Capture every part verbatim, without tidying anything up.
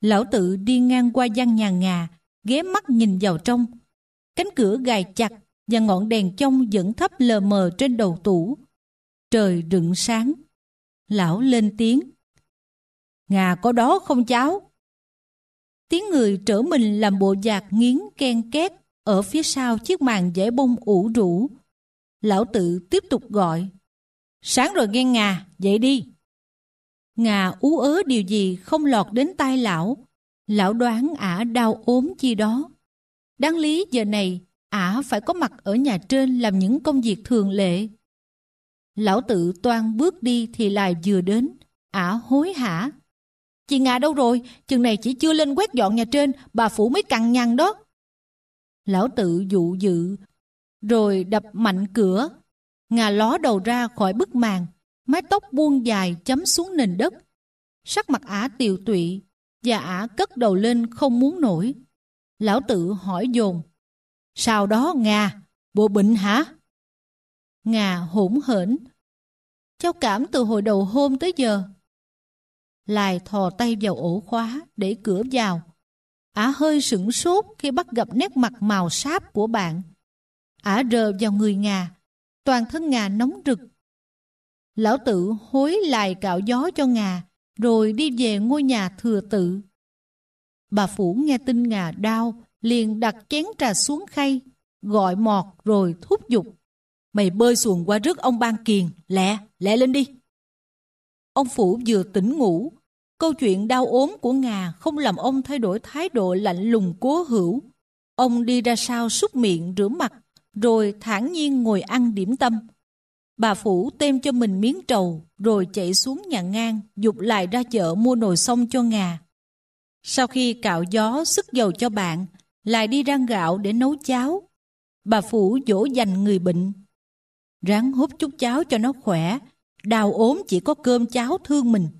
Lão Tự đi ngang qua gian nhà Ngà, ghé mắt nhìn vào trong. Cánh cửa gài chặt và ngọn đèn chông vẫn thấp lờ mờ trên đầu tủ. Trời rựng sáng. Lão lên tiếng: "Ngà có đó không cháu?" Tiếng người trở mình làm bộ dạc nghiến ken két ở phía sau chiếc màn vải bông ủ rũ. Lão Tự tiếp tục gọi: "Sáng rồi nghe Ngà, dậy đi." Ngà ú ớ điều gì không lọt đến tai lão. Lão đoán ả đau ốm chi đó. Đáng lý giờ này ả phải có mặt ở nhà trên làm những công việc thường lệ. Lão Tự toan bước đi thì Lại vừa đến. Ả hối hả: "Chị Ngà đâu rồi? Chừng này chị chưa lên quét dọn nhà trên, bà Phủ mới cằn nhằn đó." Lão Tự dụ dự, rồi đập mạnh cửa. Ngà ló đầu ra khỏi bức màn, mái tóc buông dài chấm xuống nền đất. Sắc mặt ả tiều tụy, và ả cất đầu lên không muốn nổi. Lão Tự hỏi dồn: "Sao đó Ngà, bộ bệnh hả?" Ngà hỗn hển: "Cháu cảm từ hồi đầu hôm tới giờ." Lại thò tay vào ổ khóa để cửa vào. Ả hơi sửng sốt khi bắt gặp nét mặt màu sáp của bạn. Ả rờ vào người Ngà, toàn thân Ngà nóng rực. Lão Tự hối lại cạo gió cho Ngà, rồi đi về ngôi nhà Thừa Tự. Bà Phủ nghe tin Ngà đau, liền đặt chén trà xuống khay, gọi mọt rồi thúc giục: "Mày bơi xuồng qua rước ông Ban Kiền, lẹ, lẹ lên đi." Ông Phủ vừa tỉnh ngủ. Câu chuyện đau ốm của Ngà không làm ông thay đổi thái độ lạnh lùng cố hữu. Ông đi ra sau súc miệng rửa mặt, rồi thản nhiên ngồi ăn điểm tâm. Bà Phủ tem cho mình miếng trầu, rồi chạy xuống nhà ngang, giục Lại ra chợ mua nồi xông cho Ngà. Sau khi cạo gió sức dầu cho bạn, Lại đi rang gạo để nấu cháo. Bà Phủ dỗ dành người bệnh: "Ráng húp chút cháo cho nó khỏe, đau ốm chỉ có cơm cháo thương mình."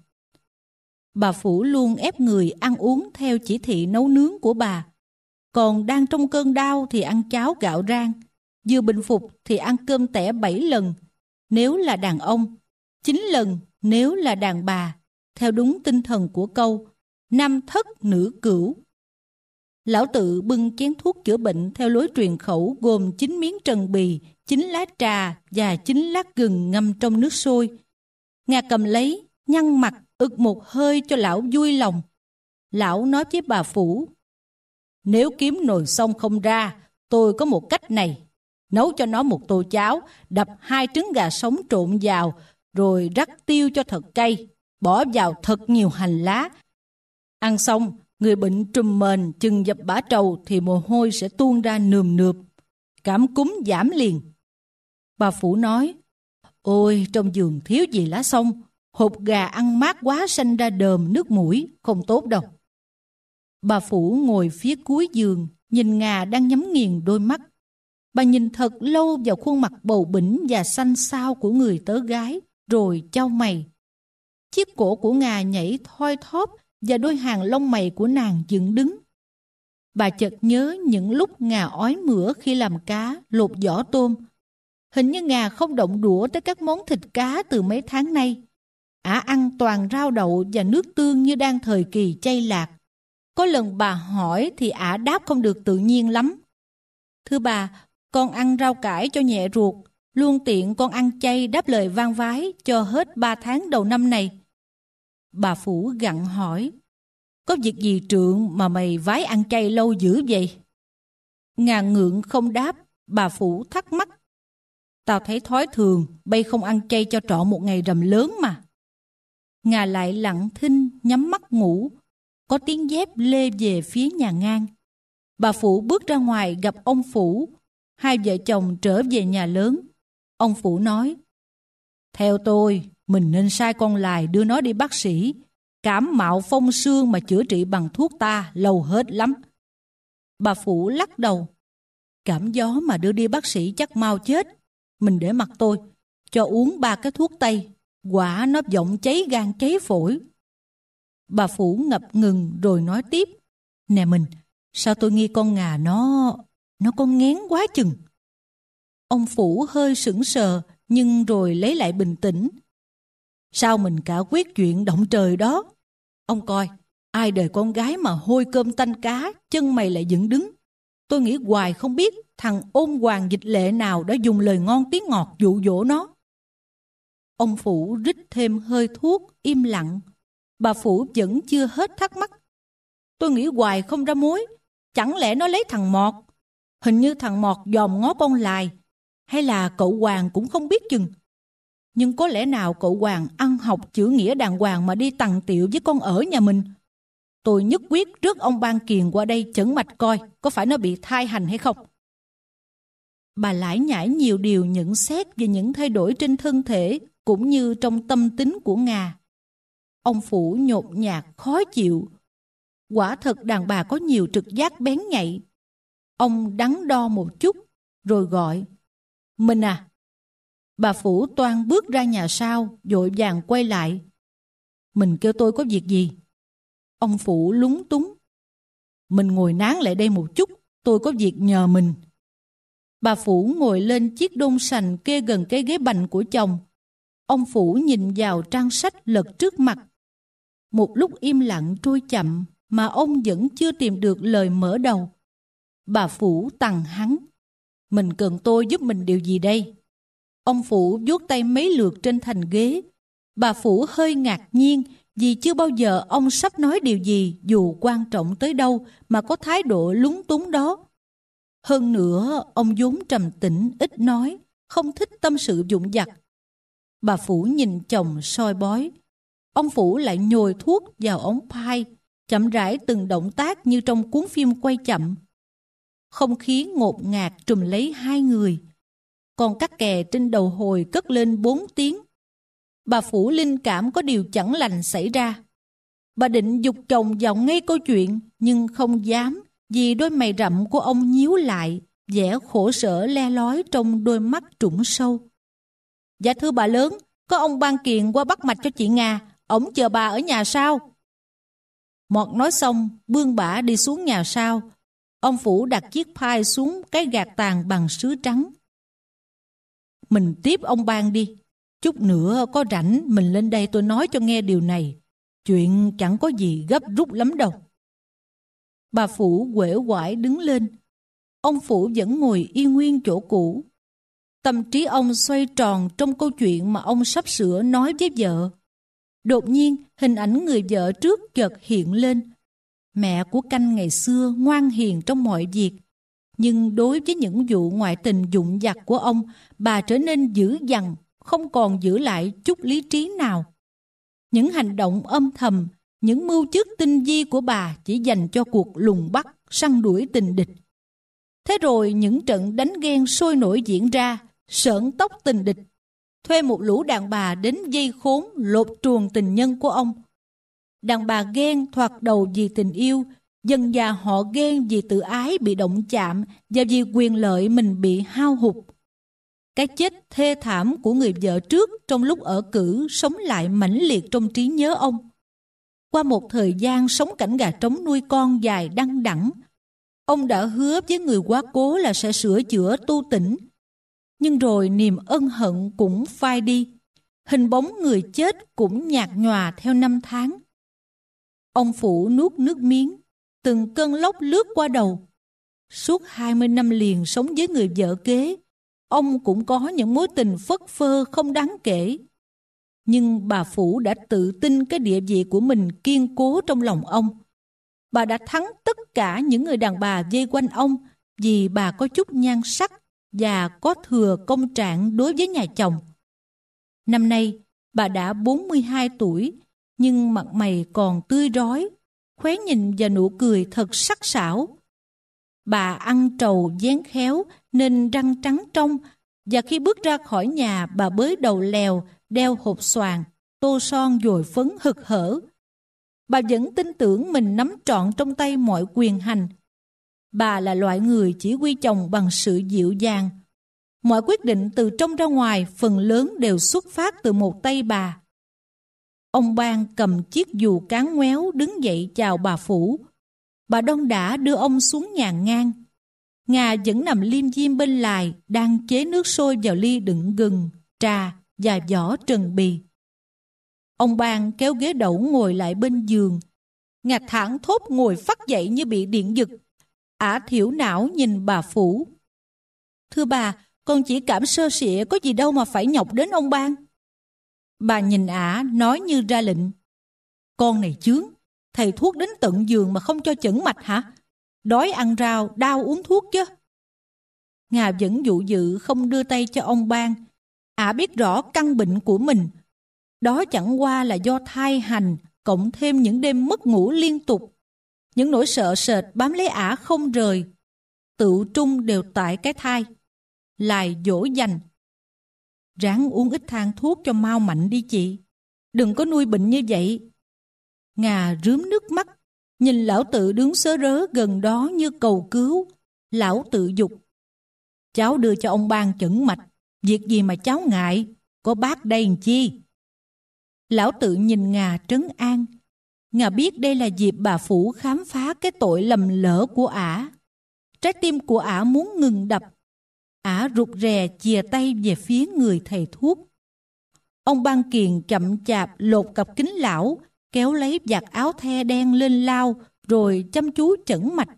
Bà Phủ luôn ép người ăn uống theo chỉ thị nấu nướng của bà. Còn đang trong cơn đau thì ăn cháo gạo rang, vừa bình phục thì ăn cơm tẻ bảy lần nếu là đàn ông, chín lần nếu là đàn bà, theo đúng tinh thần của câu nam thất nữ cửu. Lão Tự bưng chén thuốc chữa bệnh theo lối truyền khẩu gồm chín miếng trần bì, chín lá trà và chín lát gừng ngâm trong nước sôi. Ngà cầm lấy, nhăn mặt, ực một hơi cho lão vui lòng. Lão nói với bà Phủ: "Nếu kiếm nồi xông không ra, tôi có một cách này. Nấu cho nó một tô cháo, đập hai trứng gà sống trộn vào, rồi rắc tiêu cho thật cay, bỏ vào thật nhiều hành lá. Ăn xong, người bệnh trùm mền chừng dập bã trầu thì mồ hôi sẽ tuôn ra nườm nượp. Cảm cúm giảm liền." Bà Phủ nói: "Ôi, trong giường thiếu gì lá xông. Hột gà ăn mát quá sanh ra đờm nước mũi, không tốt đâu." Bà Phủ ngồi phía cuối giường, nhìn Ngà đang nhắm nghiền đôi mắt. Bà nhìn thật lâu vào khuôn mặt bầu bĩnh và xanh xao của người tớ gái, rồi chau mày. Chiếc cổ của Ngà nhảy thoi thóp và đôi hàng lông mày của nàng dựng đứng. Bà chợt nhớ những lúc Ngà ói mửa khi làm cá, lột vỏ tôm. Hình như Ngà không động đũa tới các món thịt cá từ mấy tháng nay. Ả ăn toàn rau đậu và nước tương như đang thời kỳ chay lạc. Có lần bà hỏi thì ả đáp không được tự nhiên lắm: "Thưa bà, con ăn rau cải cho nhẹ ruột, luôn tiện con ăn chay đáp lời van vái cho hết ba tháng đầu năm này." Bà Phủ gặng hỏi: "Có việc gì trượng mà mày vái ăn chay lâu dữ vậy?" Ngà ngượng không đáp. Bà Phủ thắc mắc: "Tao thấy thói thường, bây không ăn chay cho trọn một ngày rằm lớn mà." Ngà lại lặng thinh, nhắm mắt ngủ. Có tiếng dép lê về phía nhà ngang. Bà Phủ bước ra ngoài gặp ông Phủ. Hai vợ chồng trở về nhà lớn. Ông Phủ nói: "Theo tôi, mình nên sai con Lài đưa nó đi bác sĩ. Cảm mạo phong xương mà chữa trị bằng thuốc ta lâu hết lắm." Bà Phủ lắc đầu: "Cảm gió mà đưa đi bác sĩ chắc mau chết. Mình để mặc tôi, cho uống ba cái thuốc tây, quả nó giọng cháy gan cháy phổi." Bà Phủ ngập ngừng rồi nói tiếp: "Nè mình, sao tôi nghi con Ngà nó... nó có nghén quá chừng." Ông Phủ hơi sững sờ, nhưng rồi lấy lại bình tĩnh: "Sao mình cả quyết chuyện động trời đó? Ông coi, Ai đời con gái mà hôi cơm tanh cá, chân mày lại dựng đứng. Tôi nghĩ hoài không biết thằng ôn hoàng dịch lệ nào đã dùng lời ngon tiếng ngọt dụ dỗ nó. Ông Phủ rít thêm hơi thuốc, im lặng. Bà Phủ vẫn chưa hết thắc mắc. Tôi nghĩ hoài không ra mối. Chẳng lẽ nó lấy thằng Mọt? Hình như thằng Mọt dòm ngó con Lài. Hay là cậu Hoàng cũng không biết chừng. Nhưng có lẽ nào cậu Hoàng ăn học chữ nghĩa đàng hoàng mà đi tằng tiệu với con ở nhà mình. Tôi nhất quyết rước ông Ban Kiền qua đây chẩn mạch coi có phải nó bị thai hành hay không. Bà lải nhải nhiều điều nhận xét về những thay đổi trên thân thể cũng như trong tâm tính của Nga. Ông Phủ nhột nhạt khó chịu. Quả thật đàn bà có nhiều trực giác bén nhạy. Ông đắn đo một chút rồi gọi: Mình à. Bà Phủ toan bước ra nhà sau, vội vàng quay lại: Mình kêu tôi có việc gì? Ông Phủ lúng túng: Mình ngồi nán lại đây một chút, tôi có việc nhờ mình. Bà Phủ ngồi lên chiếc đôn sành kê gần cái ghế bành của chồng. Ông Phủ nhìn vào trang sách lật trước mặt. Một lúc im lặng trôi chậm mà ông vẫn chưa tìm được lời mở đầu. Bà Phủ tằng hắn: Mình cần tôi giúp mình điều gì đây? Ông Phủ vuốt tay mấy lượt trên thành ghế. Bà Phủ hơi ngạc nhiên vì chưa bao giờ ông sắp nói điều gì dù quan trọng tới đâu mà có thái độ lúng túng đó. Hơn nữa, ông vốn trầm tĩnh, ít nói, không thích tâm sự vụn vặt. Bà Phủ nhìn chồng soi bói. Ông Phủ lại nhồi thuốc vào ống phai, chậm rãi từng động tác như trong cuốn phim quay chậm. Không khí ngột ngạt trùm lấy hai người. Còn các kè trên đầu hồi cất lên bốn tiếng. Bà Phủ linh cảm có điều chẳng lành xảy ra. Bà định giục chồng vào ngay câu chuyện, nhưng không dám vì đôi mày rậm của ông nhíu lại, vẻ khổ sở le lói trong đôi mắt trũng sâu. Dạ thưa bà lớn, có ông Ban Kiền qua bắt mạch cho chị Nga, ổng chờ bà ở nhà sau. Mọt nói xong, bươn bả đi xuống nhà sau. Ông Phủ đặt chiếc phai xuống cái gạt tàn bằng sứ trắng. Mình tiếp ông Ban đi. Chút nữa có rảnh mình lên đây tôi nói cho nghe điều này. Chuyện chẳng có gì gấp rút lắm đâu. Bà Phủ uể oải đứng lên. Ông Phủ vẫn ngồi yên nguyên chỗ cũ. Tâm trí ông xoay tròn trong câu chuyện mà ông sắp sửa nói với vợ. Đột nhiên hình ảnh người vợ trước chợt hiện lên. Mẹ của Canh ngày xưa ngoan hiền trong mọi việc. Nhưng đối với những vụ ngoại tình vụn vặt của ông, bà trở nên dữ dằn, không còn giữ lại chút lý trí nào. Những hành động âm thầm, những mưu trước tinh vi của bà chỉ dành cho cuộc lùng bắt, săn đuổi tình địch. Thế rồi những trận đánh ghen sôi nổi diễn ra, sởn tóc tình địch. Thuê một lũ đàn bà đến dây khốn, lột truồng tình nhân của ông. Đàn bà ghen thoạt đầu vì tình yêu, dần dà họ ghen vì tự ái bị động chạm và vì quyền lợi mình bị hao hụt. Cái chết thê thảm của người vợ trước trong lúc ở cữ sống lại mãnh liệt trong trí nhớ ông. Qua một thời gian sống cảnh gà trống nuôi con dài đăng đẳng, ông đã hứa với người quá cố là sẽ sửa chữa tu tỉnh. Nhưng rồi niềm ân hận cũng phai đi, hình bóng người chết cũng nhạt nhòa theo năm tháng. Ông Phủ nuốt nước miếng, từng cơn lốc lướt qua đầu. Suốt hai mươi năm liền sống với người vợ kế, ông cũng có những mối tình phất phơ không đáng kể. Nhưng bà Phủ đã tự tin cái địa vị của mình kiên cố trong lòng ông. Bà đã thắng tất cả những người đàn bà vây quanh ông vì bà có chút nhan sắc và có thừa công trạng đối với nhà chồng. Năm nay, bà đã bốn mươi hai tuổi, nhưng mặt mày còn tươi rói, khóe nhìn và nụ cười thật sắc sảo. Bà ăn trầu dáng khéo nên răng trắng trong, và khi bước ra khỏi nhà bà bới đầu lèo, đeo hộp xoàn, tô son dồi phấn hực hở. Bà vẫn tin tưởng mình nắm trọn trong tay mọi quyền hành. Bà là loại người chỉ quy chồng bằng sự dịu dàng. Mọi quyết định từ trong ra ngoài phần lớn đều xuất phát từ một tay bà. Ông Ban cầm chiếc dù cán ngoéo đứng dậy chào bà Phủ. Bà đon đả đưa ông xuống nhà ngang. Nga vẫn nằm liêm diêm bên lài, đang chế nước sôi vào ly đựng gừng, trà và vỏ trần bì. Ông Ban kéo ghế đẩu ngồi lại bên giường. Ngà thảng thốt ngồi phắt dậy như bị điện giật. Ả thiểu não nhìn bà Phủ. Thưa bà, con chỉ cảm sơ sịa, có gì đâu mà phải nhọc đến ông ban. Bà nhìn Ả nói như ra lệnh. Con này chướng, thầy thuốc đến tận giường mà không cho chẩn mạch hả? Đói ăn rau, đau uống thuốc chứ. Ngà vẫn dụ dự không đưa tay cho ông ban. Ả biết rõ căn bệnh của mình. Đó chẳng qua là do thai hành, cộng thêm những đêm mất ngủ liên tục. Những nỗi sợ sệt bám lấy Ả không rời. Tự trung đều tại cái thai. Lại dỗ dành. Ráng uống ít thang thuốc cho mau mạnh đi chị. Đừng có nuôi bệnh như vậy. Ngà rướm nước mắt, nhìn lão tự đứng sớ rớ gần đó như cầu cứu. Lão tự dục. Cháu đưa cho ông ban chẩn mạch. Việc gì mà cháu ngại, có bác đây làm chi. Lão tự nhìn Ngà trấn an. Ngà biết đây là dịp bà Phủ khám phá cái tội lầm lỡ của Ả. Trái tim của Ả muốn ngừng đập. Ả rụt rè chìa tay về phía người thầy thuốc. Ông Ban Kiền chậm chạp lột cặp kính lão, kéo lấy vạt áo the đen lên lau, rồi chăm chú chẩn mạch.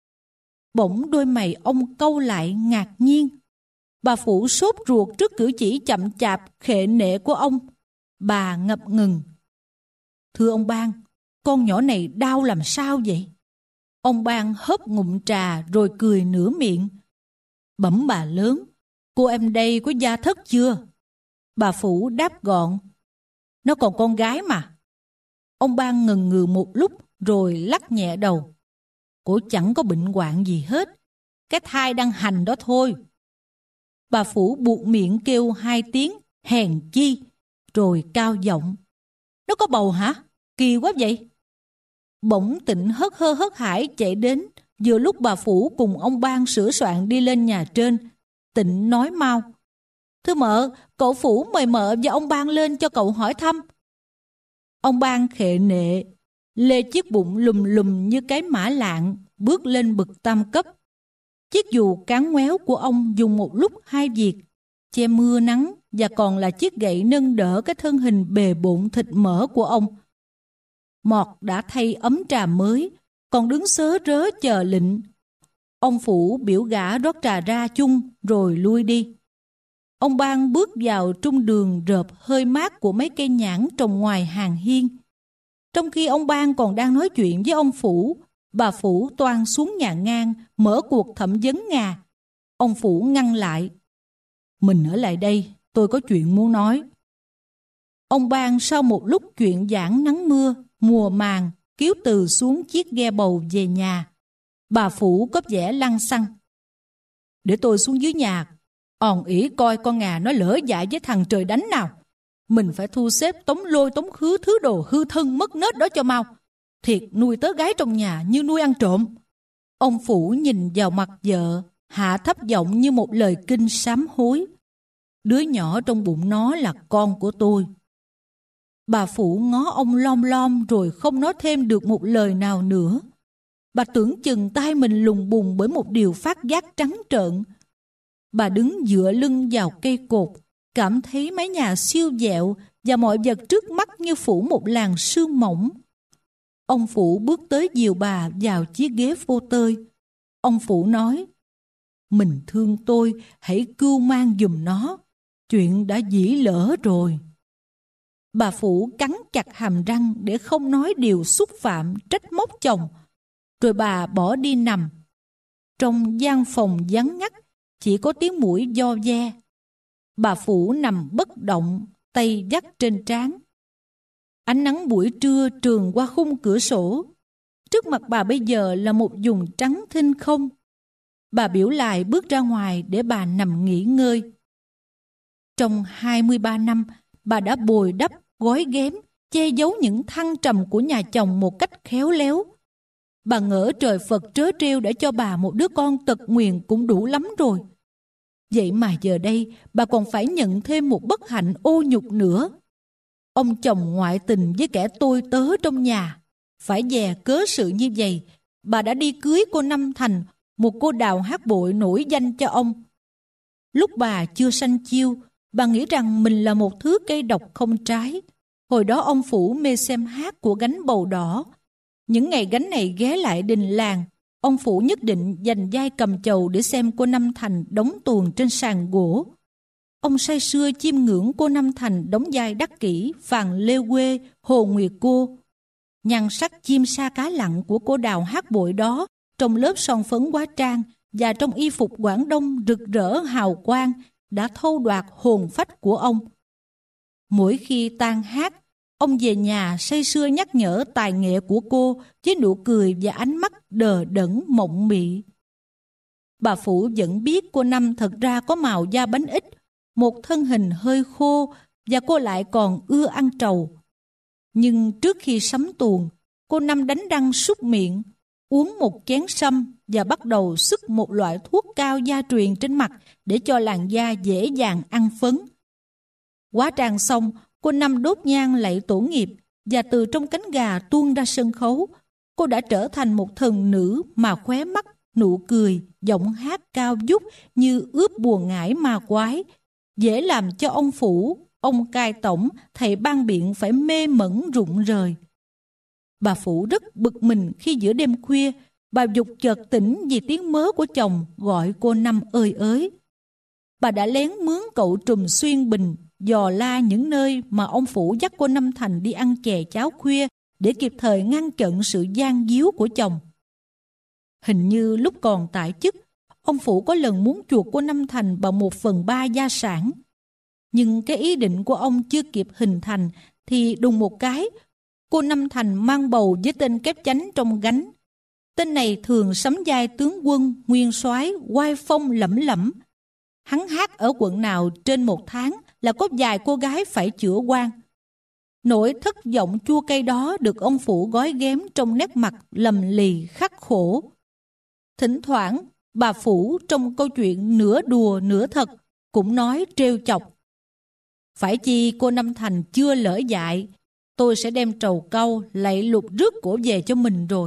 Bỗng đôi mày ông cau lại ngạc nhiên. Bà Phủ sốt ruột trước cử chỉ chậm chạp khệ nệ của ông. Bà ngập ngừng. Thưa ông Ban, con nhỏ này đau làm sao vậy? Ông Ban hớp ngụm trà rồi cười nửa miệng. Bẩm bà lớn, cô em đây có gia thất chưa? Bà Phủ đáp gọn. Nó còn con gái mà. Ông Ban ngần ngừ một lúc rồi lắc nhẹ đầu. Cô chẳng có bệnh hoạn gì hết. Cái thai đang hành đó thôi. Bà Phủ buộc miệng kêu hai tiếng hèn chi, rồi cao giọng. Nó có bầu hả? Kỳ quá vậy. Bỗng Tịnh hớt hơ hớt hải chạy đến, vừa lúc bà Phủ cùng ông Ban sửa soạn đi lên nhà trên. Tịnh nói mau. Thưa mợ, cậu Phủ mời mợ và ông Ban lên cho cậu hỏi thăm. Ông Ban khệ nệ, lê chiếc bụng lùm lùm như cái mã lạng, bước lên bậc tam cấp. Chiếc dù cán ngoéo của ông dùng một lúc hai việc, che mưa nắng và còn là chiếc gậy nâng đỡ cái thân hình bề bộn thịt mỡ của ông. Mọt đã thay ấm trà mới, còn đứng sớ rớ chờ lệnh. Ông Phủ biểu gã rót trà ra chung rồi lui đi. Ông Ban bước vào trung đường rợp hơi mát của mấy cây nhãn trồng ngoài hàng hiên. Trong khi ông Ban còn đang nói chuyện với ông Phủ, bà Phủ toan xuống nhà ngang mở cuộc thẩm vấn Ngà. Ông Phủ ngăn lại. Mình ở lại đây, tôi có chuyện muốn nói. Ông Ban sau một lúc chuyện giảng nắng mưa, mùa màng, kiếu từ xuống chiếc ghe bầu về nhà. Bà Phủ có vẻ lăng xăng. Để tôi xuống dưới nhà, òn ỉ coi con Ngà nó lỡ dại với thằng trời đánh nào. Mình phải thu xếp tống lôi tống khứ thứ đồ hư thân mất nết đó cho mau. Thiệt nuôi tớ gái trong nhà như nuôi ăn trộm. Ông Phủ nhìn vào mặt vợ, hạ thấp giọng như một lời kinh sám hối. Đứa nhỏ trong bụng nó là con của tôi. Bà Phủ ngó ông lom lom rồi không nói thêm được một lời nào nữa. Bà tưởng chừng tay mình lùng bùng bởi một điều phát giác trắng trợn. Bà đứng dựa lưng vào cây cột, cảm thấy mái nhà siêu vẹo và mọi vật trước mắt như phủ một làn sương mỏng. Ông Phủ bước tới dìu bà vào chiếc ghế phô tơi. Ông Phủ nói, mình thương tôi, hãy cưu mang giùm nó. Chuyện đã dĩ lỡ rồi. Bà Phủ cắn chặt hàm răng để không nói điều xúc phạm trách móc chồng. Rồi bà bỏ đi nằm. Trong gian phòng vắng ngắt, chỉ có tiếng muỗi vo ve. Bà Phủ nằm bất động, tay vắt trên trán. Ánh nắng buổi trưa trườn qua khung cửa sổ. Trước mặt bà bây giờ là một vùng trắng thinh không. Bà biểu lại bước ra ngoài để bà nằm nghỉ ngơi. Trong hai mươi ba năm, bà đã bồi đắp, gói ghém, che giấu những thăng trầm của nhà chồng một cách khéo léo. Bà ngỡ trời Phật trớ trêu để cho bà một đứa con tật nguyền cũng đủ lắm rồi. Vậy mà giờ đây, bà còn phải nhận thêm một bất hạnh ô nhục nữa. Ông chồng ngoại tình với kẻ tôi tớ trong nhà. Phải dè cớ sự như vậy, bà đã đi cưới cô Năm Thành, một cô đào hát bội nổi danh cho ông. Lúc bà chưa sanh chiêu, bà nghĩ rằng mình là một thứ cây độc không trái. Hồi đó ông Phủ mê xem hát của gánh bầu đỏ. Những ngày gánh này ghé lại đình làng, ông Phủ nhất định dành vai cầm chầu để xem cô Năm Thành đóng tuồng trên sàn gỗ. Ông say sưa chiêm ngưỡng cô Năm Thành đóng vai đắc kỷ Phàn Lê Quê, Hồ Nguyệt Cô. Nhan sắc chim sa cá lặng của cô đào hát bội đó, trong lớp son phấn hóa trang và trong y phục Quảng Đông rực rỡ hào quang, đã thâu đoạt hồn phách của ông. Mỗi khi tan hát, ông về nhà say sưa nhắc nhở tài nghệ của cô với nụ cười và ánh mắt đờ đẫn mộng mị. Bà Phủ vẫn biết cô Năm thật ra có màu da bánh ít, một thân hình hơi khô và cô lại còn ưa ăn trầu. Nhưng trước khi sắm tuồng, cô Năm đánh răng súc miệng, uống một chén sâm và bắt đầu xức một loại thuốc cao gia truyền trên mặt để cho làn da dễ dàng ăn phấn. Hóa trang xong, cô Năm đốt nhang lạy tổ nghiệp và từ trong cánh gà tuôn ra sân khấu. Cô đã trở thành một thần nữ mà khóe mắt, nụ cười, giọng hát cao vút như ướp buồn ngải ma quái, dễ làm cho ông Phủ, ông cai tổng, thầy ban biện phải mê mẩn rụng rời. Bà Phủ rất bực mình khi giữa đêm khuya, bà Dục chợt tỉnh vì tiếng mớ của chồng gọi cô Năm ơi ới. Bà đã lén mướn cậu Trùm xuyên bình dò la những nơi mà ông Phủ dắt cô Năm Thành đi ăn chè cháo khuya để kịp thời ngăn chặn sự gian díu của chồng. Hình như lúc còn tại chức, ông Phủ có lần muốn chuộc cô Năm Thành bằng một phần ba gia sản. Nhưng cái ý định của ông chưa kịp hình thành thì đùng một cái, cô Năm Thành mang bầu với tên kép chánh trong gánh. Tên này thường sắm vai tướng quân, nguyên soái, oai phong lẫm lẫm. Hắn hát ở quận nào trên một tháng là có vài cô gái phải chữa quan. Nỗi thất vọng chua cay đó được ông Phủ gói ghém trong nét mặt lầm lì khắc khổ. Thỉnh thoảng, bà Phủ trong câu chuyện nửa đùa nửa thật cũng nói trêu chọc: phải chi cô Năm Thành chưa lỡ dại, tôi sẽ đem trầu cau lạy lục rước cổ về cho mình rồi.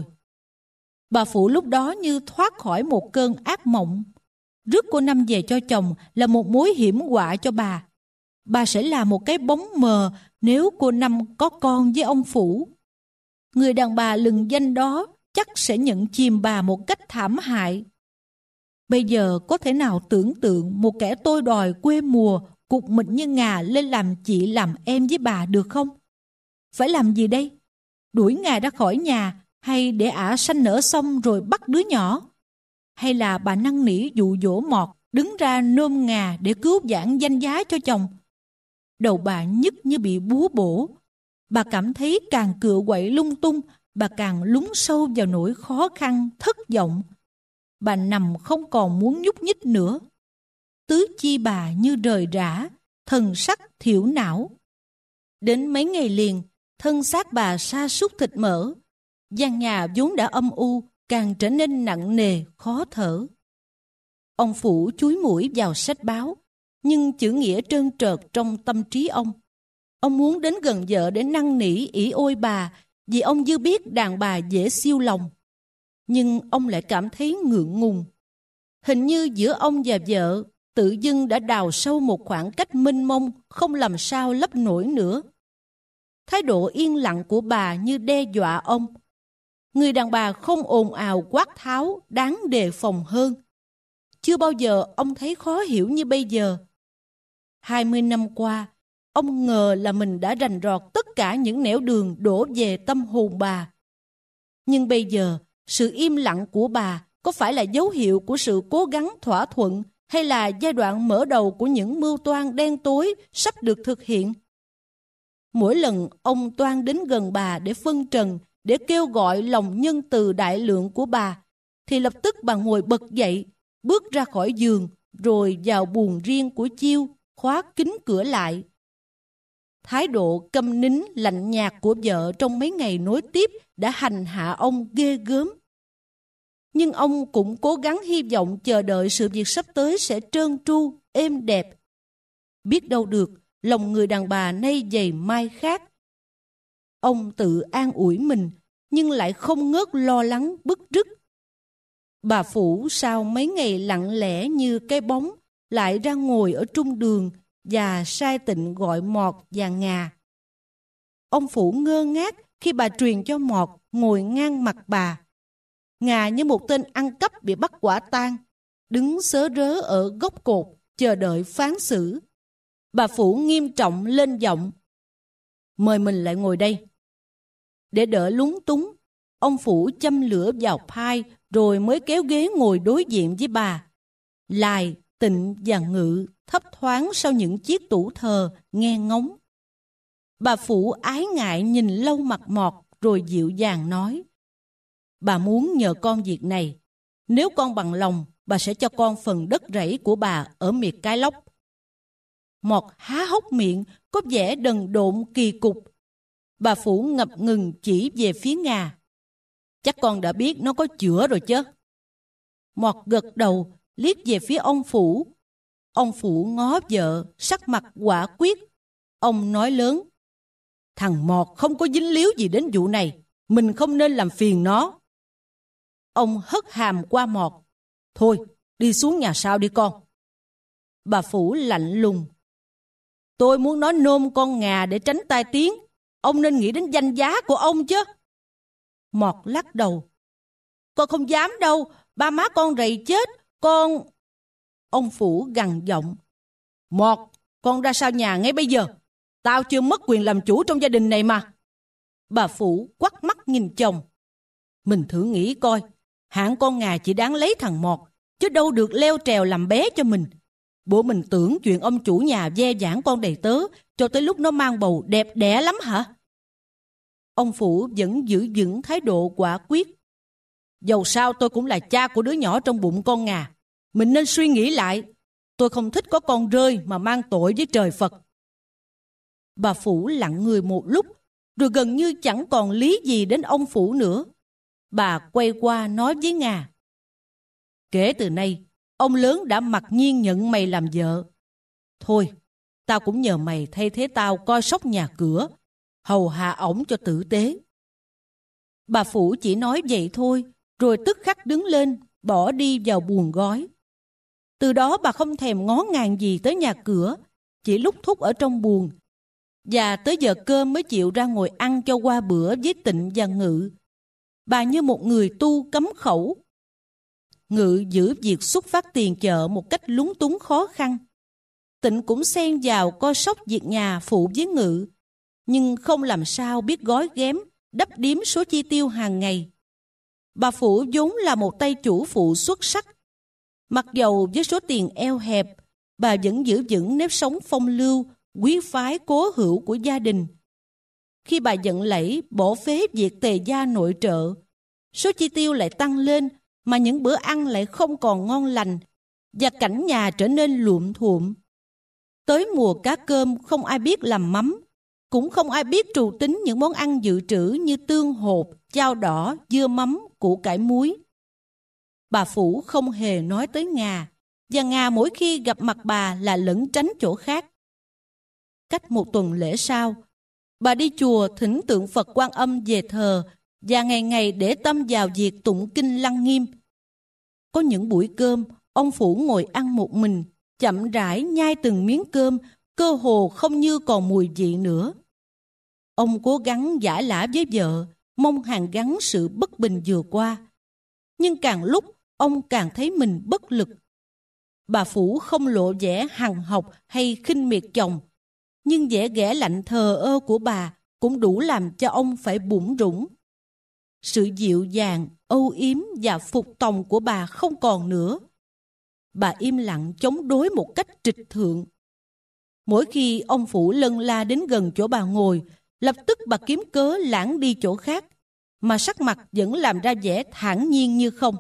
Bà Phủ lúc đó như thoát khỏi một cơn ác mộng. Rước cô Năm về cho chồng là một mối hiểm họa cho bà. Bà sẽ là một cái bóng mờ nếu cô Năm có con với ông Phủ. Người đàn bà lừng danh đó chắc sẽ nhận chìm bà một cách thảm hại. Bây giờ có thể nào tưởng tượng một kẻ tôi đòi quê mùa cục mịch như ngà lên làm chị làm em với bà được không? Phải làm gì đây? Đuổi ngà ra khỏi nhà, hay để ả sanh nở xong rồi bắt đứa nhỏ? Hay là bà năn nỉ dụ dỗ mọt đứng ra nôm ngà để cứu vãn danh giá cho chồng? Đầu bà nhức như bị búa bổ. Bà cảm thấy càng cựa quậy lung tung, bà càng lún sâu vào nỗi khó khăn, thất vọng. Bà nằm không còn muốn nhúc nhích nữa. Tứ chi bà như rời rã, thần sắc thiểu não. Đến mấy ngày liền, thân xác bà sa sút thịt mỡ. Gian nhà vốn đã âm u, càng trở nên nặng nề, khó thở. Ông Phủ chúi mũi vào sách báo, nhưng chữ nghĩa trơn trợt trong tâm trí ông. Ông muốn đến gần vợ để năn nỉ ỷ ôi bà, vì ông dư biết đàn bà dễ siêu lòng. Nhưng ông lại cảm thấy ngượng ngùng. Hình như giữa ông và vợ tự dưng đã đào sâu một khoảng cách mênh mông, không làm sao lấp nổi nữa. Thái độ yên lặng của bà như đe dọa ông. Người đàn bà không ồn ào quát tháo, đáng đề phòng hơn. Chưa bao giờ ông thấy khó hiểu như bây giờ. Hai mươi năm qua, ông ngờ là mình đã rành rọt tất cả những nẻo đường đổ về tâm hồn bà. Nhưng bây giờ, sự im lặng của bà có phải là dấu hiệu của sự cố gắng thỏa thuận hay là giai đoạn mở đầu của những mưu toan đen tối sắp được thực hiện? Mỗi lần ông toan đến gần bà để phân trần, để kêu gọi lòng nhân từ đại lượng của bà, thì lập tức bà ngồi bật dậy, bước ra khỏi giường, rồi vào buồng riêng của chiêu, khóa kín cửa lại. Thái độ câm nín lạnh nhạt của vợ trong mấy ngày nối tiếp đã hành hạ ông ghê gớm. Nhưng ông cũng cố gắng hy vọng chờ đợi sự việc sắp tới sẽ trơn tru, êm đẹp. Biết đâu được, lòng người đàn bà nay dày mai khác. Ông tự an ủi mình, nhưng lại không ngớt lo lắng bứt rứt. Bà Phủ sau mấy ngày lặng lẽ như cái bóng, lại ra ngồi ở trung đường và sai tịnh gọi mọt và ngà. Ông Phủ ngơ ngác khi bà truyền cho Mọt ngồi ngang mặt bà. Ngà như một tên ăn cắp bị bắt quả tang, đứng sớ rớ ở góc cột, chờ đợi phán xử. Bà Phủ nghiêm trọng lên giọng: "Mời mình lại ngồi đây." Để đỡ lúng túng, ông Phủ châm lửa vào phai rồi mới kéo ghế ngồi đối diện với bà. Lài, Tịnh và Ngự thấp thoáng sau những chiếc tủ thờ nghe ngóng. Bà Phủ ái ngại nhìn lâu mặt Mọt rồi dịu dàng nói: "Bà muốn nhờ con việc này. Nếu con bằng lòng, bà sẽ cho con phần đất rẫy của bà ở miệt Cái Lóc." Mọt há hốc miệng, có vẻ đần độn kỳ cục. Bà Phủ ngập ngừng chỉ về phía Ngà: "Chắc con đã biết nó có chữa rồi chứ?" Mọt gật đầu, liếc về phía ông Phủ. Ông Phủ ngó vợ, sắc mặt quả quyết. Ông nói lớn: "Thằng Mọt không có dính líu gì đến vụ này. Mình không nên làm phiền nó." Ông hất hàm qua Mọt: "Thôi, đi xuống nhà sau đi con." Bà Phủ lạnh lùng: "Tôi muốn nói nôm con Ngà để tránh tai tiếng. Ông nên nghĩ đến danh giá của ông chứ." Mọt lắc đầu: "Con không dám đâu. Ba má con rầy chết. Con..." Ông Phủ gằn giọng: "Mọt, con ra sau nhà ngay bây giờ. Tao chưa mất quyền làm chủ trong gia đình này mà." Bà Phủ quắt mắt nhìn chồng: "Mình thử nghĩ coi, hạng con Ngà chỉ đáng lấy thằng Mọt, chứ đâu được leo trèo làm bé cho mình. Bộ mình tưởng chuyện ông chủ nhà ve vãn con đầy tớ cho tới lúc nó mang bầu đẹp đẽ lắm hả?" Ông Phủ vẫn giữ vững thái độ quả quyết: "Dầu sao tôi cũng là cha của đứa nhỏ trong bụng con Ngà. Mình nên suy nghĩ lại. Tôi không thích có con rơi mà mang tội với trời Phật." Bà Phủ lặng người một lúc, rồi gần như chẳng còn lý gì đến ông Phủ nữa. Bà quay qua nói với Ngà: "Kể từ nay, ông lớn đã mặc nhiên nhận mày làm vợ. Thôi, tao cũng nhờ mày thay thế tao coi sóc nhà cửa, hầu hạ ổng cho tử tế." Bà Phủ chỉ nói vậy thôi, rồi tức khắc đứng lên, bỏ đi vào buồng gói. Từ đó bà không thèm ngó ngàng gì tới nhà cửa, chỉ lúc thúc ở trong buồng. Và tới giờ cơm mới chịu ra ngồi ăn cho qua bữa với Tịnh và Ngự. Bà như một người tu cấm khẩu. Ngự giữ việc xuất phát tiền chợ một cách lúng túng khó khăn. Tịnh cũng xen vào coi sóc việc nhà phụ với Ngự, nhưng không làm sao biết gói ghém, đắp điếm số chi tiêu hàng ngày. Bà Phủ vốn là một tay chủ phụ xuất sắc. Mặc dầu với số tiền eo hẹp, bà vẫn giữ vững nếp sống phong lưu, quý phái cố hữu của gia đình. Khi bà giận lẫy bỏ phế việc tề gia nội trợ, số chi tiêu lại tăng lên, mà những bữa ăn lại không còn ngon lành, và cảnh nhà trở nên luộm thuộm. Tới mùa cá cơm không ai biết làm mắm, cũng không ai biết trù tính những món ăn dự trữ như tương hột, chao đỏ, dưa mắm, củ cải muối. Bà Phủ không hề nói tới Ngà, và Ngà mỗi khi gặp mặt bà là lẩn tránh chỗ khác. Cách một tuần lễ sau, bà đi chùa thỉnh tượng Phật Quan Âm về thờ, và ngày ngày để tâm vào việc tụng kinh Lăng Nghiêm. Có những buổi cơm, ông Phủ ngồi ăn một mình, chậm rãi nhai từng miếng cơm, cơ hồ không như còn mùi vị nữa. Ông cố gắng giả lả với vợ, mong hàn gắn sự bất bình vừa qua. Nhưng càng lúc, ông càng thấy mình bất lực. Bà Phủ không lộ vẻ hằn học hay khinh miệt chồng, nhưng vẻ ghẻ lạnh thờ ơ của bà cũng đủ làm cho ông phải bủn rủn. Sự dịu dàng, âu yếm và phục tòng của bà không còn nữa. Bà im lặng chống đối một cách trịch thượng. Mỗi khi ông Phủ lân la đến gần chỗ bà ngồi, lập tức bà kiếm cớ lãng đi chỗ khác, mà sắc mặt vẫn làm ra vẻ thản nhiên như không.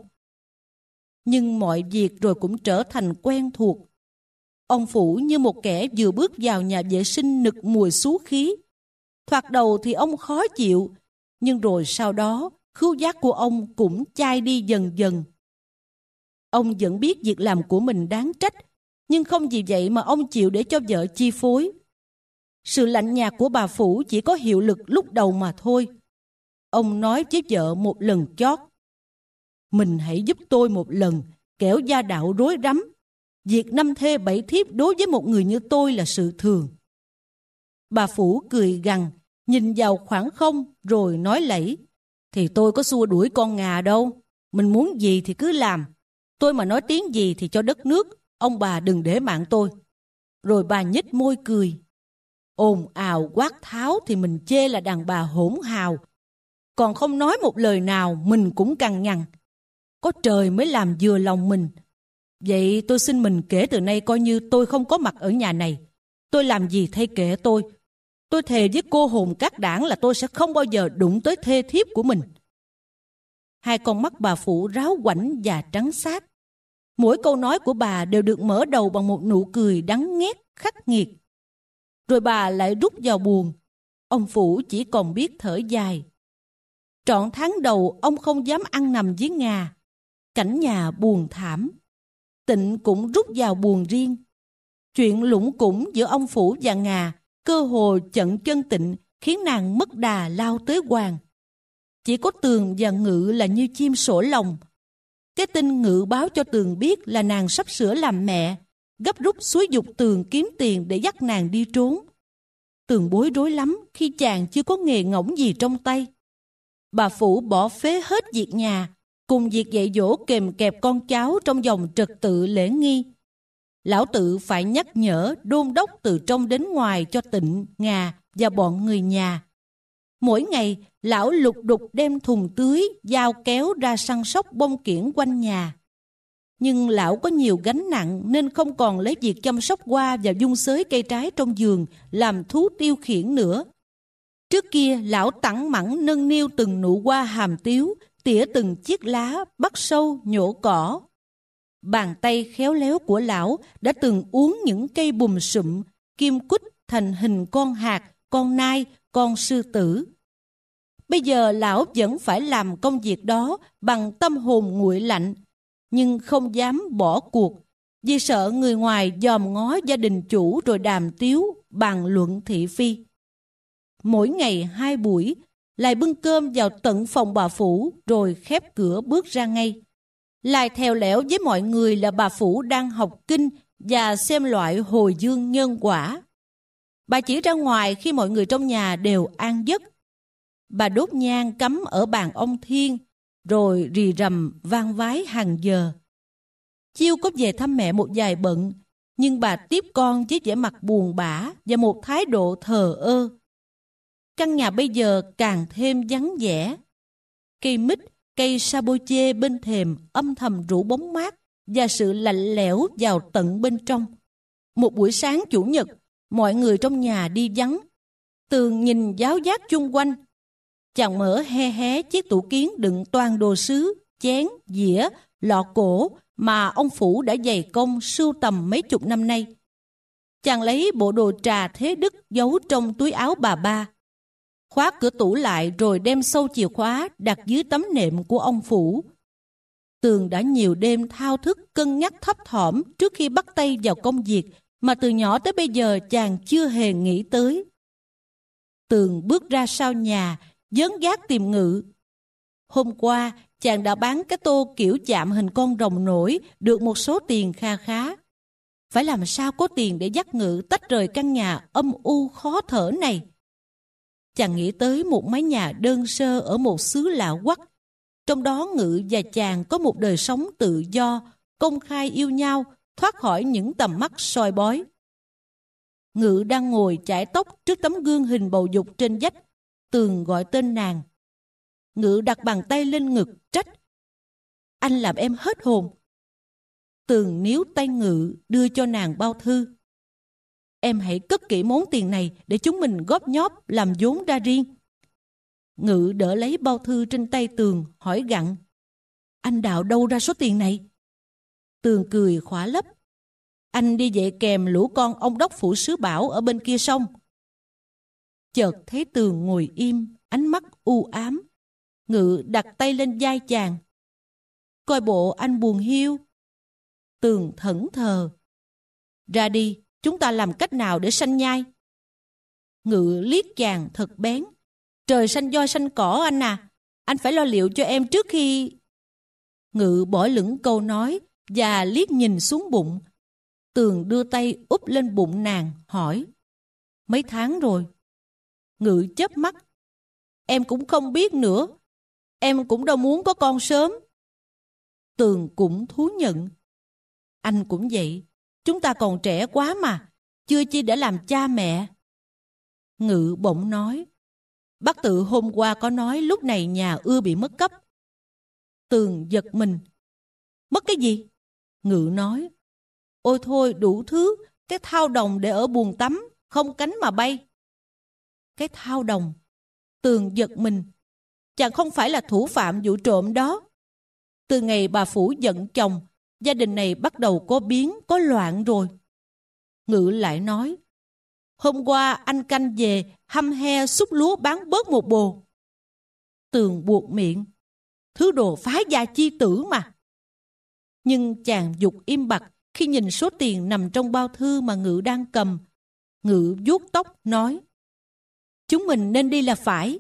Nhưng mọi việc rồi cũng trở thành quen thuộc. Ông Phủ như một kẻ vừa bước vào nhà vệ sinh nực mùi xú khí. Thoạt đầu thì ông khó chịu, nhưng rồi sau đó khứu giác của ông cũng chai đi dần dần. Ông vẫn biết việc làm của mình đáng trách, nhưng không vì vậy mà ông chịu để cho vợ chi phối. Sự lạnh nhạt của bà Phủ chỉ có hiệu lực lúc đầu mà thôi. Ông nói với vợ một lần chót: "Mình hãy giúp tôi một lần, kẻo gia đạo rối rắm. Việc năm thê bảy thiếp đối với một người như tôi là sự thường." Bà Phủ cười gằn, nhìn vào khoảng không rồi nói lẫy. Thì tôi có xua đuổi con Ngà đâu. Mình muốn gì thì cứ làm. Tôi mà nói tiếng gì thì cho đất nước, ông bà đừng để mạng tôi. Rồi bà nhếch môi cười. Ồn ào quát tháo thì mình chê là đàn bà hỗn hào. Còn không nói một lời nào mình cũng cằn nhằn. Có trời mới làm vừa lòng mình. Vậy tôi xin mình kể từ nay coi như tôi không có mặt ở nhà này. Tôi làm gì thay kệ tôi. Tôi thề với cô hồn các đảng là tôi sẽ không bao giờ đụng tới thê thiếp của mình. Hai con mắt bà Phụ ráo quảnh và trắng xát. Mỗi câu nói của bà đều được mở đầu bằng một nụ cười đắng nghét khắc nghiệt. Rồi bà lại rút vào buồn. Ông Phụ chỉ còn biết thở dài. Trọn tháng đầu ông không dám ăn nằm với Ngà. Cảnh nhà buồn thảm. Tịnh cũng rút vào buồn riêng. Chuyện lủng củng giữa ông Phủ và Ngà cơ hồ chận chân Tịnh, khiến nàng mất đà lao tới Hoàng. Chỉ có Tường và Ngự là như chim sổ lòng. Cái tin Ngự báo cho Tường biết là nàng sắp sửa làm mẹ, gấp rút xúi giục Tường kiếm tiền để dắt nàng đi trốn. Tường bối rối lắm khi chàng chưa có nghề ngỗng gì trong tay. Bà Phủ bỏ phế hết việc nhà, cùng việc dạy dỗ kèm kẹp con cháu trong vòng trật tự lễ nghi. Lão Tự phải nhắc nhở đôn đốc từ trong đến ngoài cho Tịnh, Ngà và bọn người nhà. Mỗi ngày, lão lục đục đem thùng tưới, dao kéo ra săn sóc bông kiển quanh nhà. Nhưng lão có nhiều gánh nặng nên không còn lấy việc chăm sóc hoa và dung xới cây trái trong vườn làm thú tiêu khiển nữa. Trước kia, lão tẳng mẳng nâng niu từng nụ hoa hàm tiếu, tỉa từng chiếc lá, bắt sâu, nhổ cỏ. Bàn tay khéo léo của lão đã từng uốn những cây bùm sụm, kim quýt thành hình con hạt, con nai, con sư tử. Bây giờ lão vẫn phải làm công việc đó bằng tâm hồn nguội lạnh, nhưng không dám bỏ cuộc, vì sợ người ngoài dòm ngó gia đình chủ rồi đàm tiếu, bàn luận thị phi. Mỗi ngày hai buổi, lại bưng cơm vào tận phòng bà Phủ rồi khép cửa bước ra ngay. Lại thèo lẽo với mọi người là bà Phủ đang học kinh và xem loại hồi dương nhân quả. Bà chỉ ra ngoài khi mọi người trong nhà đều an giấc. Bà đốt nhang cắm ở bàn ông Thiên, rồi rì rầm vang vái hàng giờ. Chiêu có về thăm mẹ một vài bận, nhưng bà tiếp con với vẻ mặt buồn bã và một thái độ thờ ơ. Căn nhà bây giờ càng thêm vắng vẻ. Cây mít, cây saboche bên thềm âm thầm rủ bóng mát và sự lạnh lẽo vào tận bên trong. Một buổi sáng chủ nhật, mọi người trong nhà đi vắng. Tường nhìn giáo giác chung quanh. Chàng mở he hé chiếc tủ kiến đựng toàn đồ sứ, chén, dĩa, lọ cổ mà ông Phủ đã dày công sưu tầm mấy chục năm nay. Chàng lấy bộ đồ trà thế Đức giấu trong túi áo bà ba. Khóa cửa tủ lại rồi đem sâu chìa khóa đặt dưới tấm nệm của ông Phủ. Tường đã nhiều đêm thao thức cân nhắc thấp thỏm trước khi bắt tay vào công việc mà từ nhỏ tới bây giờ chàng chưa hề nghĩ tới. Tường bước ra sau nhà, dớn dác tìm Ngự. Hôm qua, chàng đã bán cái tô kiểu chạm hình con rồng nổi được một số tiền kha khá. Phải làm sao có tiền để dắt Ngự tách rời căn nhà âm u khó thở này. Chàng nghĩ tới một mái nhà đơn sơ ở một xứ lạ quắc. Trong đó Ngự và chàng có một đời sống tự do, công khai yêu nhau, thoát khỏi những tầm mắt soi bói. Ngự đang ngồi chải tóc trước tấm gương hình bầu dục trên vách. Tường gọi tên nàng. Ngự đặt bàn tay lên ngực trách: Anh làm em hết hồn. Tường níu tay Ngự đưa cho nàng bao thư. Em hãy cất kỹ món tiền này để chúng mình góp nhóp làm vốn ra riêng. Ngự đỡ lấy bao thư trên tay Tường, hỏi gặng: Anh đào đâu ra số tiền này? Tường cười khỏa lấp: Anh đi dạy kèm lũ con ông đốc phủ sứ Bảo ở bên kia sông. Chợt thấy Tường ngồi im, ánh mắt u ám. Ngự đặt tay lên vai chàng. Coi bộ anh buồn hiu. Tường thẫn thờ. Ra đi, chúng ta làm cách nào để sanh nhai? Ngự liếc chàng thật bén. Trời xanh voi xanh cỏ anh à, anh phải lo liệu cho em trước khi... Ngự bỏ lửng câu nói và liếc nhìn xuống bụng. Tường đưa tay úp lên bụng nàng, hỏi: Mấy tháng rồi? Ngự chớp mắt. Em cũng không biết nữa. Em cũng đâu muốn có con sớm. Tường cũng thú nhận. Anh cũng vậy. Chúng ta còn trẻ quá mà. Chưa chi đã làm cha mẹ. Ngự bỗng nói. Bác Tự hôm qua có nói lúc này nhà ưa bị mất cấp. Tường giật mình. Mất cái gì? Ngự nói. Ôi thôi đủ thứ. Cái thao đồng để ở buồng tắm. Không cánh mà bay. Cái thao đồng. Tường giật mình. Chàng không phải là thủ phạm vụ trộm đó. Từ ngày bà Phủ giận chồng, gia đình này bắt đầu có biến, có loạn rồi. Ngự lại nói. Hôm qua anh canh về, hăm he xúc lúa bán bớt một bồ. Tường buột miệng. Thứ đồ phá gia chi tử mà. Nhưng chàng giục im bặt khi nhìn số tiền nằm trong bao thư mà Ngự đang cầm. Ngự vuốt tóc nói. Chúng mình nên đi là phải.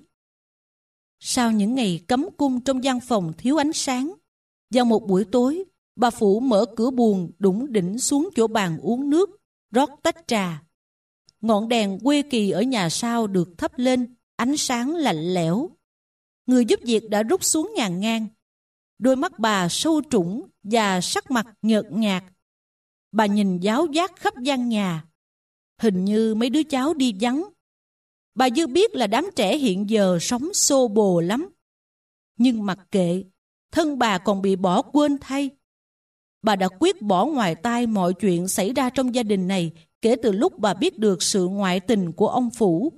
Sau những ngày cấm cung trong gian phòng thiếu ánh sáng, vào một buổi tối, bà Phủ mở cửa buồng đủng đỉnh xuống chỗ bàn uống nước, rót tách trà. Ngọn đèn quê kỳ ở nhà sau được thắp lên, ánh sáng lạnh lẽo. Người giúp việc đã rút xuống nhàn ngang. Đôi mắt bà sâu trũng và sắc mặt nhợt nhạt. Bà nhìn giáo giác khắp gian nhà. Hình như mấy đứa cháu đi vắng. Bà dư biết là đám trẻ hiện giờ sống xô bồ lắm. Nhưng mặc kệ, thân bà còn bị bỏ quên thay. Bà đã quyết bỏ ngoài tai mọi chuyện xảy ra trong gia đình này kể từ lúc bà biết được sự ngoại tình của ông Phủ.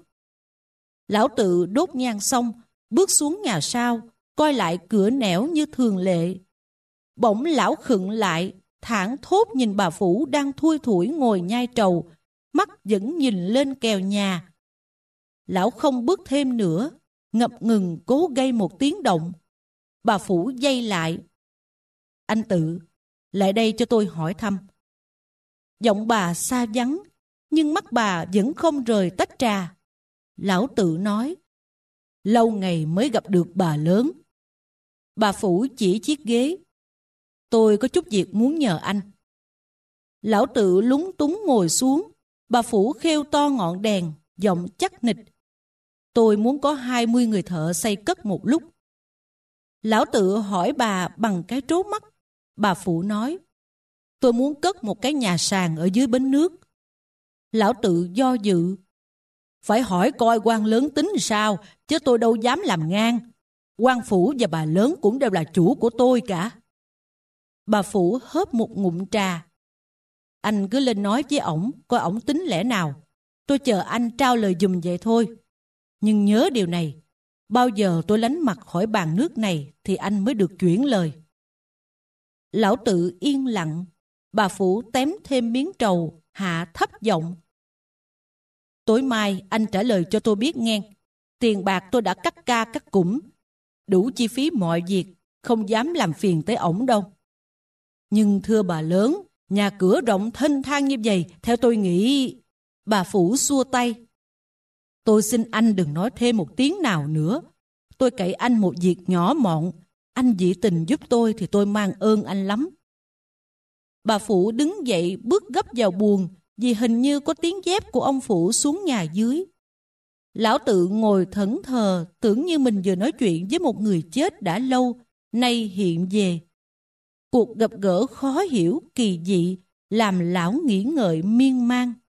Lão Tự đốt nhang xong, bước xuống nhà sau, coi lại cửa nẻo như thường lệ. Bỗng lão khựng lại, thảng thốt nhìn bà Phủ đang thui thủi ngồi nhai trầu, mắt vẫn nhìn lên kèo nhà. Lão không bước thêm nữa, ngập ngừng cố gây một tiếng động. Bà Phủ dây lại. Anh Tự, lại đây cho tôi hỏi thăm. Giọng bà xa vắng, nhưng mắt bà vẫn không rời tách trà. Lão Tự nói. Lâu ngày mới gặp được bà lớn. Bà Phủ chỉ chiếc ghế. Tôi có chút việc muốn nhờ anh. Lão Tự lúng túng ngồi xuống. Bà Phủ khêu to ngọn đèn, giọng chắc nịch. Tôi muốn có hai mươi người thợ xây cất một lúc. Lão Tự hỏi bà bằng cái trố mắt. Bà Phủ nói. Tôi muốn cất một cái nhà sàn ở dưới bến nước. Lão Tự do dự. Phải hỏi coi quan lớn tính sao, chứ tôi đâu dám làm ngang. Quan Phủ và bà lớn cũng đều là chủ của tôi cả. Bà Phủ hớp một ngụm trà. Anh cứ lên nói với ổng, coi ổng tính lẽ nào. Tôi chờ anh trao lời giùm vậy thôi. Nhưng nhớ điều này, bao giờ tôi lánh mặt khỏi bàn nước này thì anh mới được chuyển lời. Lão Tự yên lặng. Bà Phủ tém thêm miếng trầu, hạ thấp giọng. Tối mai anh trả lời cho tôi biết nghe. Tiền bạc tôi đã cắt ca cắt cũm, đủ chi phí mọi việc, không dám làm phiền tới ổng đâu. Nhưng thưa bà lớn, nhà cửa rộng thênh thang như vậy, theo tôi nghĩ... Bà Phủ xua tay. Tôi xin anh đừng nói thêm một tiếng nào nữa. Tôi cậy anh một việc nhỏ mọn. Anh dị tình giúp tôi thì tôi mang ơn anh lắm. Bà Phủ đứng dậy bước gấp vào buồng vì hình như có tiếng dép của ông Phủ xuống nhà dưới. Lão Tự ngồi thẫn thờ, tưởng như mình vừa nói chuyện với một người chết đã lâu, nay hiện về. Cuộc gặp gỡ khó hiểu, kỳ dị, làm lão nghĩ ngợi miên man.